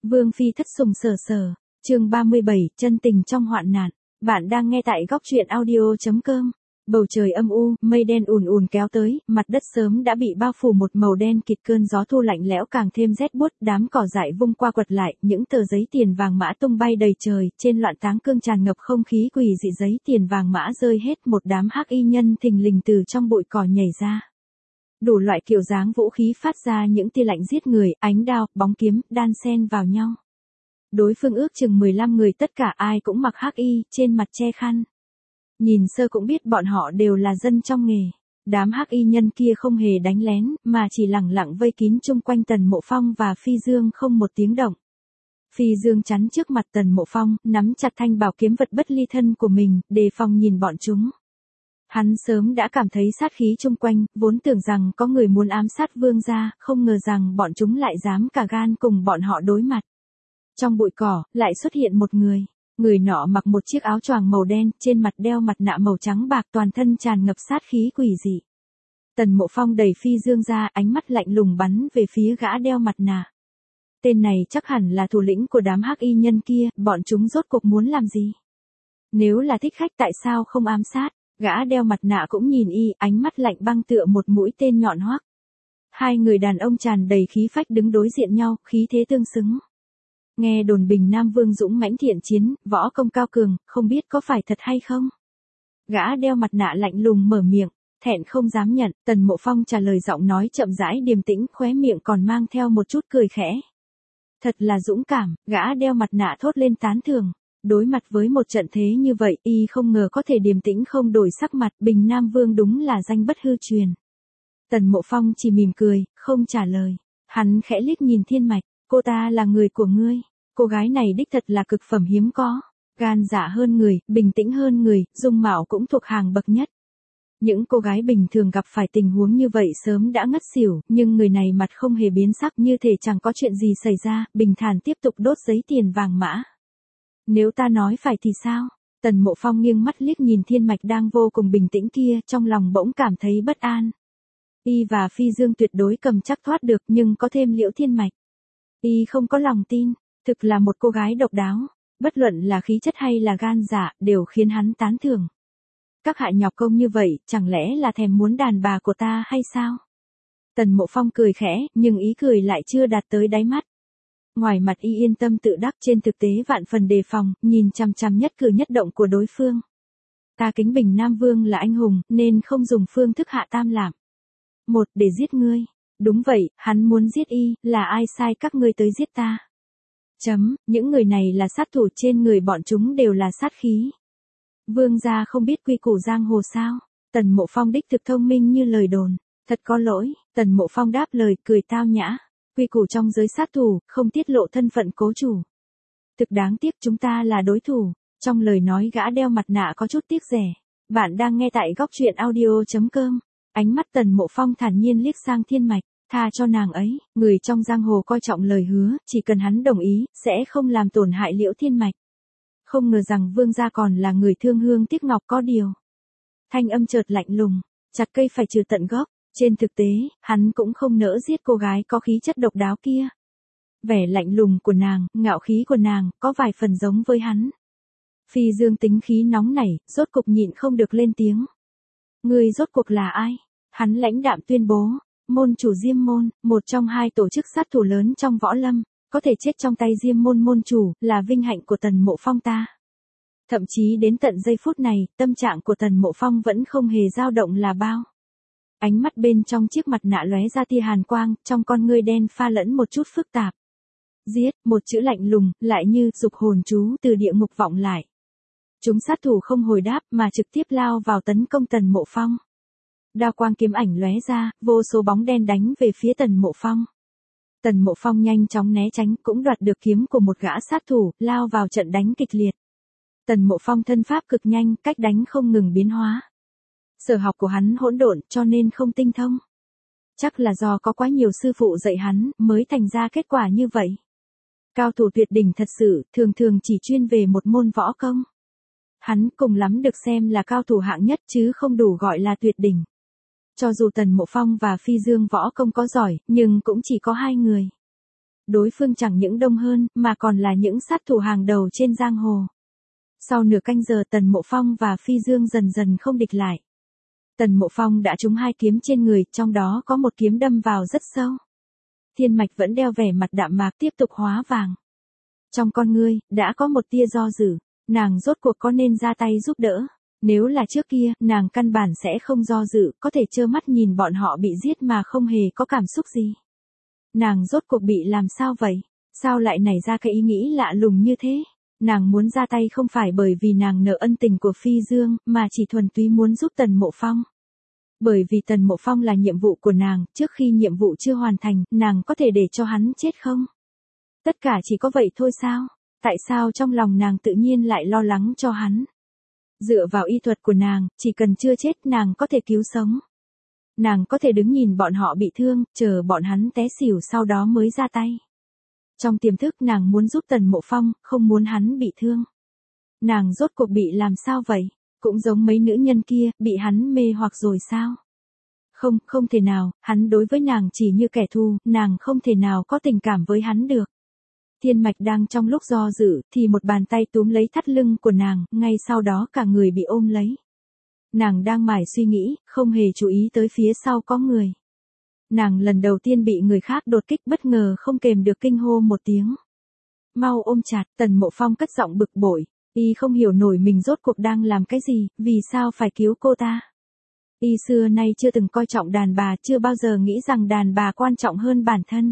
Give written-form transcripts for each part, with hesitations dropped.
Vương phi thất sủng sở sở, chương 37, chân tình trong hoạn nạn. Bạn đang nghe tại góc truyện audio.com. Bầu trời âm u, mây đen ùn ùn kéo tới, mặt đất sớm đã bị bao phủ một màu đen kịt, cơn gió thu lạnh lẽo càng thêm rét buốt, đám cỏ dại vung qua quật lại, những tờ giấy tiền vàng mã tung bay đầy trời, trên loạn táng cương tràn ngập không khí quỷ dị, giấy tiền vàng mã rơi hết, một đám hắc y nhân thình lình từ trong bụi cỏ nhảy ra. Đủ loại kiểu dáng vũ khí phát ra những tia lạnh giết người, ánh đao, bóng kiếm, đan xen vào nhau. Đối phương ước chừng 15 người, tất cả ai cũng mặc hắc y, trên mặt che khăn. Nhìn sơ cũng biết bọn họ đều là dân trong nghề. Đám hắc y nhân kia không hề đánh lén, mà chỉ lẳng lặng vây kín chung quanh Tần Mộ Phong và Phi Dương không một tiếng động. Phi Dương chắn trước mặt Tần Mộ Phong, nắm chặt thanh bảo kiếm vật bất ly thân của mình, đề phòng nhìn bọn chúng. Hắn sớm đã cảm thấy sát khí chung quanh, vốn tưởng rằng có người muốn ám sát vương gia, không ngờ rằng bọn chúng lại dám cả gan cùng bọn họ đối mặt. Trong bụi cỏ, lại xuất hiện một người. Người nọ mặc một chiếc áo choàng màu đen, trên mặt đeo mặt nạ màu trắng bạc, toàn thân tràn ngập sát khí quỷ dị. Tần Mộ Phong đẩy Phi Dương ra, ánh mắt lạnh lùng bắn về phía gã đeo mặt nạ. Tên này chắc hẳn là thủ lĩnh của đám hắc y nhân kia, bọn chúng rốt cuộc muốn làm gì? Nếu là thích khách tại sao không ám sát? Gã đeo mặt nạ cũng nhìn y, ánh mắt lạnh băng tựa một mũi tên nhọn hoắc. Hai người đàn ông tràn đầy khí phách đứng đối diện nhau, khí thế tương xứng. Nghe đồn Bình Nam Vương dũng mãnh thiện chiến, võ công cao cường, không biết có phải thật hay không? Gã đeo mặt nạ lạnh lùng mở miệng, thẹn không dám nhận. Tần Mộ Phong trả lời giọng nói chậm rãi điềm tĩnh, khóe miệng còn mang theo một chút cười khẽ. Thật là dũng cảm, gã đeo mặt nạ thốt lên tán thưởng. Đối mặt với một trận thế như vậy, y không ngờ có thể điềm tĩnh không đổi sắc mặt. Bình Nam Vương đúng là danh bất hư truyền. Tần Mộ Phong chỉ mỉm cười, không trả lời. Hắn khẽ liếc nhìn Thiên Mạch, cô ta là người của ngươi. Cô gái này đích thật là cực phẩm hiếm có. Gan dạ hơn người, bình tĩnh hơn người, dung mạo cũng thuộc hàng bậc nhất. Những cô gái bình thường gặp phải tình huống như vậy sớm đã ngất xỉu, nhưng người này mặt không hề biến sắc, như thể chẳng có chuyện gì xảy ra, bình thản tiếp tục đốt giấy tiền vàng mã. Nếu ta nói phải thì sao? Tần Mộ Phong nghiêng mắt liếc nhìn Thiên Mạch đang vô cùng bình tĩnh kia, trong lòng bỗng cảm thấy bất an. Y và Phi Dương tuyệt đối cầm chắc thoát được, nhưng có thêm Liễu Thiên Mạch. Y không có lòng tin, thực là một cô gái độc đáo, bất luận là khí chất hay là gan dạ, đều khiến hắn tán thưởng. Các hạ nhọc công như vậy, chẳng lẽ là thèm muốn đàn bà của ta hay sao? Tần Mộ Phong cười khẽ, nhưng ý cười lại chưa đạt tới đáy mắt. Ngoài mặt y yên tâm tự đắc, trên thực tế vạn phần đề phòng, nhìn chằm chằm nhất cử nhất động của đối phương. Ta kính Bình Nam Vương là anh hùng, nên không dùng phương thức hạ tam lạm. Một, để giết ngươi. Đúng vậy, hắn muốn giết y, là ai sai các ngươi tới giết ta? Những người này là sát thủ, trên người bọn chúng đều là sát khí. Vương gia không biết quy củ giang hồ sao? Tần Mộ Phong đích thực thông minh như lời đồn. Thật có lỗi, Tần Mộ Phong đáp lời, cười tao nhã. Quy củ trong giới sát thủ, không tiết lộ thân phận cố chủ. Thực đáng tiếc chúng ta là đối thủ. Trong lời nói gã đeo mặt nạ có chút tiếc rẻ. Bạn đang nghe tại góc truyện audio.com. Ánh mắt Tần Mộ Phong thản nhiên liếc sang Thiên Mạch, tha cho nàng ấy. Người trong giang hồ coi trọng lời hứa, chỉ cần hắn đồng ý, sẽ không làm tổn hại Liễu Thiên Mạch. Không ngờ rằng vương gia còn là người thương hương tiếc ngọc có điều. Thanh âm chợt lạnh lùng, chặt cây phải trừ tận gốc. Trên thực tế, hắn cũng không nỡ giết cô gái có khí chất độc đáo kia. Vẻ lạnh lùng của nàng, ngạo khí của nàng, có vài phần giống với hắn. Phi Dương tính khí nóng nảy, rốt cục nhịn không được lên tiếng. Ngươi rốt cuộc là ai? Hắn lãnh đạm tuyên bố, môn chủ Diêm Môn, một trong hai tổ chức sát thủ lớn trong võ lâm, có thể chết trong tay Diêm Môn môn chủ, là vinh hạnh của Tần Mộ Phong ta. Thậm chí đến tận giây phút này, tâm trạng của Tần Mộ Phong vẫn không hề dao động là bao. Ánh mắt bên trong chiếc mặt nạ lóe ra tia hàn quang, trong con ngươi đen pha lẫn một chút phức tạp. Giết, một chữ lạnh lùng, lại như dục hồn chú từ địa ngục vọng lại. Chúng sát thủ không hồi đáp mà trực tiếp lao vào tấn công Tần Mộ Phong. Đao quang kiếm ảnh lóe ra, vô số bóng đen đánh về phía Tần Mộ Phong. Tần Mộ Phong nhanh chóng né tránh, cũng đoạt được kiếm của một gã sát thủ, lao vào trận đánh kịch liệt. Tần Mộ Phong thân pháp cực nhanh, cách đánh không ngừng biến hóa. Sở học của hắn hỗn độn, cho nên không tinh thông. Chắc là do có quá nhiều sư phụ dạy hắn, mới thành ra kết quả như vậy. Cao thủ tuyệt đỉnh thật sự, thường thường chỉ chuyên về một môn võ công. Hắn cùng lắm được xem là cao thủ hạng nhất chứ không đủ gọi là tuyệt đỉnh. Cho dù Tần Mộ Phong và Phi Dương võ công có giỏi, nhưng cũng chỉ có hai người. Đối phương chẳng những đông hơn, mà còn là những sát thủ hàng đầu trên giang hồ. Sau nửa canh giờ Tần Mộ Phong và Phi Dương dần dần không địch lại. Tần Mộ Phong đã trúng 2 kiếm trên người, trong đó có một kiếm đâm vào rất sâu. Thiên Mạch vẫn đeo vẻ mặt đạm mạc tiếp tục hóa vàng. Trong con ngươi, đã có một tia do dự, nàng rốt cuộc có nên ra tay giúp đỡ. Nếu là trước kia, nàng căn bản sẽ không do dự, có thể trơ mắt nhìn bọn họ bị giết mà không hề có cảm xúc gì. Nàng rốt cuộc bị làm sao vậy? Sao lại nảy ra cái ý nghĩ lạ lùng như thế? Nàng muốn ra tay không phải bởi vì nàng nợ ân tình của Phi Dương, mà chỉ thuần túy muốn giúp Tần Mộ Phong. Bởi vì Tần Mộ Phong là nhiệm vụ của nàng, trước khi nhiệm vụ chưa hoàn thành, nàng có thể để cho hắn chết không? Tất cả chỉ có vậy thôi sao? Tại sao trong lòng nàng tự nhiên lại lo lắng cho hắn? Dựa vào y thuật của nàng, chỉ cần chưa chết nàng có thể cứu sống. Nàng có thể đứng nhìn bọn họ bị thương, chờ bọn hắn té xỉu sau đó mới ra tay. Trong tiềm thức nàng muốn giúp Tần Mộ Phong, không muốn hắn bị thương. Nàng rốt cuộc bị làm sao vậy? Cũng giống mấy nữ nhân kia, bị hắn mê hoặc rồi sao? Không, không thể nào, hắn đối với nàng chỉ như kẻ thù, nàng không thể nào có tình cảm với hắn được. Thiên Mạch đang trong lúc do dự, thì một bàn tay túm lấy thắt lưng của nàng, ngay sau đó cả người bị ôm lấy. Nàng đang mải suy nghĩ, không hề chú ý tới phía sau có người. Nàng lần đầu tiên bị người khác đột kích bất ngờ không kềm được kinh hô một tiếng. Mau ôm chặt, Tần Mộ Phong cất giọng bực bội. Y không hiểu nổi mình rốt cuộc đang làm cái gì, vì sao phải cứu cô ta. Y xưa nay chưa từng coi trọng đàn bà, chưa bao giờ nghĩ rằng đàn bà quan trọng hơn bản thân.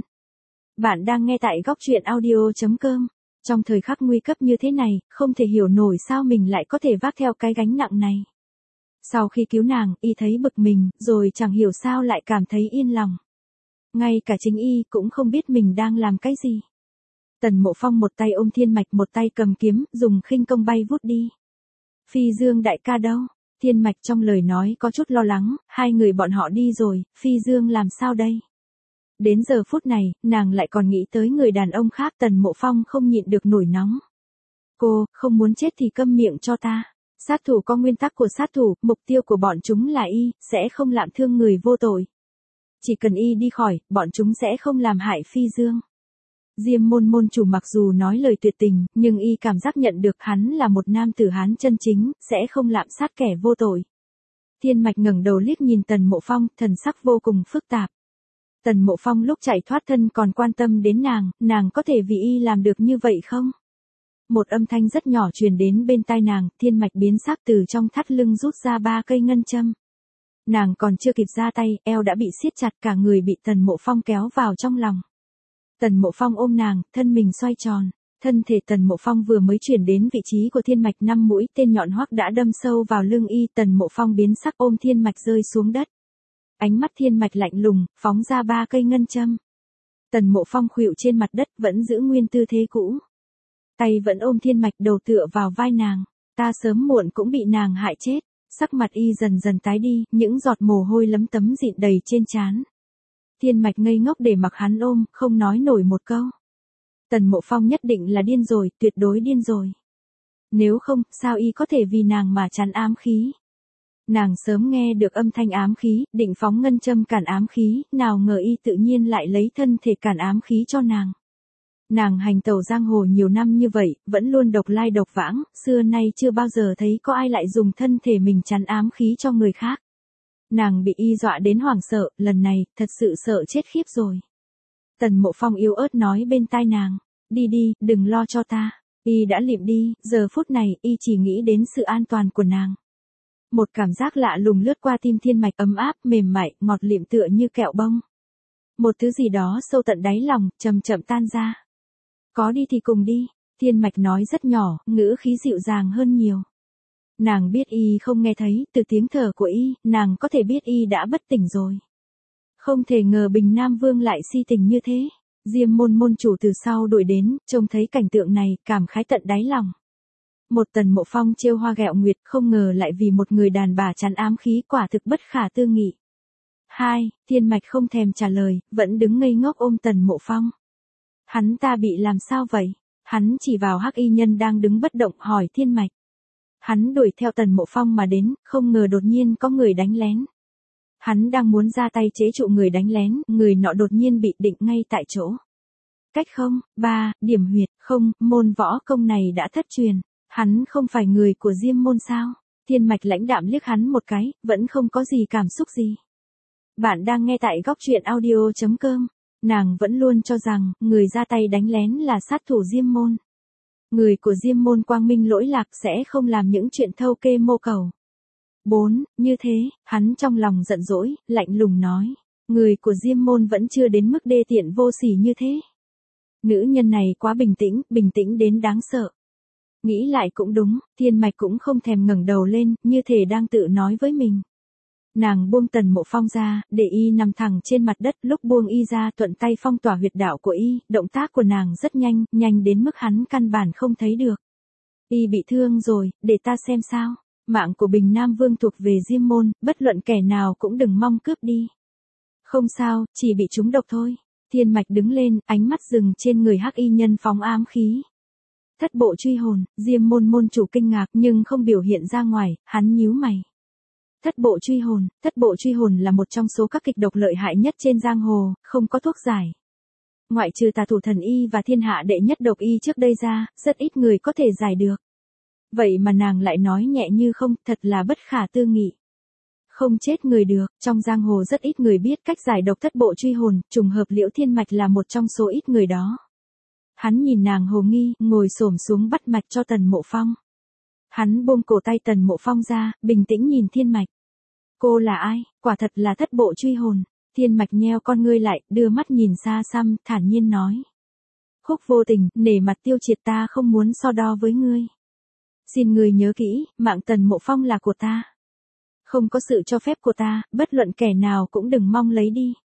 Bạn đang nghe tại góc truyện audio.com. Trong thời khắc nguy cấp như thế này, không thể hiểu nổi sao mình lại có thể vác theo cái gánh nặng này. Sau khi cứu nàng, y thấy bực mình, rồi chẳng hiểu sao lại cảm thấy yên lòng. Ngay cả chính y cũng không biết mình đang làm cái gì. Tần Mộ Phong một tay ôm Thiên Mạch, một tay cầm kiếm, dùng khinh công bay vút đi. Phi Dương đại ca đâu? Thiên Mạch trong lời nói có chút lo lắng, 2 người bọn họ đi rồi, Phi Dương làm sao đây? Đến giờ phút này, nàng lại còn nghĩ tới người đàn ông khác. Tần Mộ Phong không nhịn được nổi nóng. Cô, không muốn chết thì câm miệng cho ta. Sát thủ có nguyên tắc của sát thủ, mục tiêu của bọn chúng là y, sẽ không làm thương người vô tội. Chỉ cần y đi khỏi, bọn chúng sẽ không làm hại Phi Dương. Diêm môn môn chủ mặc dù nói lời tuyệt tình, nhưng y cảm giác nhận được hắn là một nam tử Hán chân chính, sẽ không lạm sát kẻ vô tội. Thiên Mạch ngẩng đầu liếc nhìn Tần Mộ Phong, thần sắc vô cùng phức tạp. Tần Mộ Phong lúc chạy thoát thân còn quan tâm đến nàng có thể vì y làm được như vậy không? Một âm thanh rất nhỏ truyền đến bên tai nàng, Thiên Mạch biến sắc từ trong thắt lưng rút ra 3 cây ngân châm. Nàng còn chưa kịp ra tay, eo đã bị siết chặt, cả người bị Tần Mộ Phong kéo vào trong lòng. Tần Mộ Phong ôm nàng, thân mình xoay tròn. Thân thể Tần Mộ Phong vừa mới chuyển đến vị trí của Thiên Mạch, 5 mũi tên nhọn hoắc đã đâm sâu vào lưng y. Tần Mộ Phong biến sắc ôm Thiên Mạch rơi xuống đất. Ánh mắt Thiên Mạch lạnh lùng, phóng ra 3 cây ngân châm. Tần Mộ Phong khuỵu trên mặt đất, vẫn giữ nguyên tư thế cũ. Tay vẫn ôm Thiên Mạch, đầu tựa vào vai nàng. Ta sớm muộn cũng bị nàng hại chết. Sắc mặt y dần dần tái đi, những giọt mồ hôi lấm tấm dịn đầy trên trán. Thiên Mạch ngây ngốc để mặc hắn ôm, không nói nổi một câu. Tần Mộ Phong nhất định là điên rồi, tuyệt đối điên rồi. Nếu không, sao y có thể vì nàng mà chắn ám khí? Nàng sớm nghe được âm thanh ám khí, định phóng ngân châm cản ám khí, nào ngờ y tự nhiên lại lấy thân thể cản ám khí cho nàng. Nàng hành tẩu giang hồ nhiều năm như vậy, vẫn luôn độc lai độc vãng, xưa nay chưa bao giờ thấy có ai lại dùng thân thể mình chắn ám khí cho người khác. Nàng bị y dọa đến hoảng sợ, lần này, thật sự sợ chết khiếp rồi. Tần Mộ Phong yếu ớt nói bên tai nàng, đi đi, đừng lo cho ta. Y đã lịm đi, giờ phút này, y chỉ nghĩ đến sự an toàn của nàng. Một cảm giác lạ lùng lướt qua tim Thiên Mạch, ấm áp, mềm mại, ngọt lịm tựa như kẹo bông. Một thứ gì đó sâu tận đáy lòng, chậm chậm tan ra. Có đi thì cùng đi, Thiên Mạch nói rất nhỏ, ngữ khí dịu dàng hơn nhiều. Nàng biết y không nghe thấy, từ tiếng thở của y, nàng có thể biết y đã bất tỉnh rồi. Không thể ngờ Bình Nam Vương lại si tình như thế. Diêm môn môn chủ từ sau đuổi đến, trông thấy cảnh tượng này, cảm khái tận đáy lòng. Một Tần Mộ Phong trêu hoa ghẹo nguyệt, không ngờ lại vì một người đàn bà chắn ám khí, quả thực bất khả tư nghị. 2. Thiên Mạch không thèm trả lời, vẫn đứng ngây ngốc ôm Tần Mộ Phong. Hắn ta bị làm sao vậy? Hắn chỉ vào hắc y nhân đang đứng bất động, hỏi Thiên Mạch. Hắn đuổi theo Tần Mộ Phong mà đến, không ngờ đột nhiên có người đánh lén. Hắn đang muốn ra tay chế trụ người đánh lén, người nọ đột nhiên bị định ngay tại chỗ. cách không, 3, điểm huyệt, không, môn võ công này đã thất truyền. Hắn không phải người của Diêm môn sao? Thiên Mạch lãnh đạm liếc hắn một cái, vẫn không có gì cảm xúc gì. Bạn đang nghe tại góc truyện audio.com. Nàng vẫn luôn cho rằng, người ra tay đánh lén là sát thủ Diêm môn. Người của Diêm môn quang minh lỗi lạc sẽ không làm những chuyện thâu kê mô cầu. 4, như thế, hắn trong lòng giận dỗi, lạnh lùng nói. Người của Diêm môn vẫn chưa đến mức đê tiện vô sỉ như thế. Nữ nhân này quá bình tĩnh đến đáng sợ. Nghĩ lại cũng đúng, Thiên Mạch cũng không thèm ngẩng đầu lên, như thể đang tự nói với mình. Nàng buông Tần Mộ Phong ra, để y nằm thẳng trên mặt đất, lúc buông y ra thuận tay phong tỏa huyệt đạo của y, động tác của nàng rất nhanh, nhanh đến mức hắn căn bản không thấy được. Y bị thương rồi, để ta xem sao. Mạng của Bình Nam Vương thuộc về Diêm môn, bất luận kẻ nào cũng đừng mong cướp đi. Không sao, chỉ bị trúng độc thôi. Thiên Mạch đứng lên, ánh mắt dừng trên người hắc y nhân phóng ám khí. Thất bộ truy hồn, Diêm môn môn chủ kinh ngạc nhưng không biểu hiện ra ngoài, hắn nhíu mày. Thất bộ truy hồn là một trong số các kịch độc lợi hại nhất trên giang hồ, không có thuốc giải. Ngoại trừ tà thủ thần y và thiên hạ đệ nhất độc y trước đây ra, rất ít người có thể giải được. Vậy mà nàng lại nói nhẹ như không, thật là bất khả tư nghị. Không chết người được, trong giang hồ rất ít người biết cách giải độc thất bộ truy hồn, trùng hợp Liễu Thiên Mạch là một trong số ít người đó. Hắn nhìn nàng hồ nghi, ngồi xổm xuống bắt mạch cho Tần Mộ Phong. Hắn buông cổ tay Tần Mộ Phong ra, bình tĩnh nhìn Thiên Mạch. Cô là ai? Quả thật là thất bộ truy hồn. Thiên Mạch nheo con ngươi lại, đưa mắt nhìn xa xăm, thản nhiên nói. Khúc Vô Tình, nể mặt Tiêu Triệt ta không muốn so đo với ngươi. Xin ngươi nhớ kỹ, mạng Tần Mộ Phong là của ta. Không có sự cho phép của ta, bất luận kẻ nào cũng đừng mong lấy đi.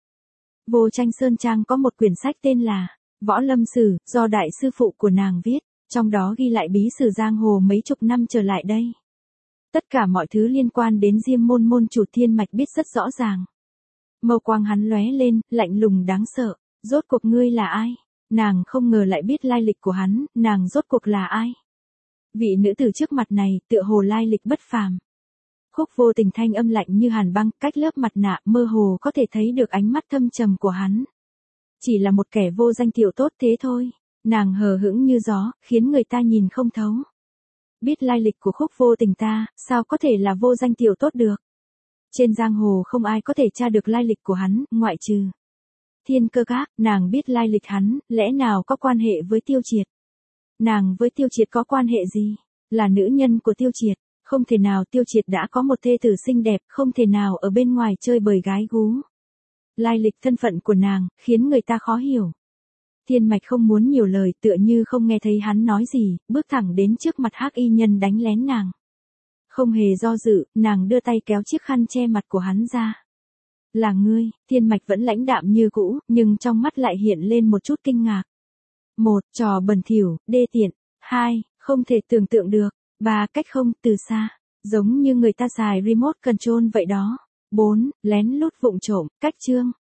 Vô Tranh Sơn Trang có một quyển sách tên là Võ Lâm Sử, do đại sư phụ của nàng viết, trong đó ghi lại bí sử giang hồ mấy chục năm trở lại đây. Tất cả mọi thứ liên quan đến Diêm môn môn chủ Thiên Mạch biết rất rõ ràng. Mâu quang hắn lóe lên, lạnh lùng đáng sợ. Rốt cuộc ngươi là ai? Nàng không ngờ lại biết lai lịch của hắn, nàng rốt cuộc là ai? Vị nữ tử trước mặt này, tựa hồ lai lịch bất phàm. Khúc Vô Tình thanh âm lạnh như hàn băng, cách lớp mặt nạ, mơ hồ có thể thấy được ánh mắt thâm trầm của hắn. Chỉ là một kẻ vô danh tiểu tốt thế thôi. Nàng hờ hững như gió, khiến người ta nhìn không thấu. Biết lai lịch của Khúc Vô Tình ta, sao có thể là vô danh tiểu tốt được? Trên giang hồ không ai có thể tra được lai lịch của hắn, ngoại trừ Thiên Cơ Các. Nàng biết lai lịch hắn, lẽ nào có quan hệ với Tiêu Triệt? Nàng với Tiêu Triệt có quan hệ gì? Là nữ nhân của Tiêu Triệt. Không thể nào Tiêu Triệt đã có một thê tử xinh đẹp, không thể nào ở bên ngoài chơi bời gái gú. Lai lịch thân phận của nàng, khiến người ta khó hiểu. Thiên Mạch không muốn nhiều lời, tựa như không nghe thấy hắn nói gì, bước thẳng đến trước mặt hắc y nhân đánh lén nàng. Không hề do dự, nàng đưa tay kéo chiếc khăn che mặt của hắn ra. Là ngươi, Thiên Mạch vẫn lãnh đạm như cũ, nhưng trong mắt lại hiện lên một chút kinh ngạc. 1. Trò bẩn thỉu, đê tiện. 2. Không thể tưởng tượng được. 3. Cách không, từ xa. Giống như người ta xài remote control vậy đó. 4. Lén lút vụng trộm, cách chương.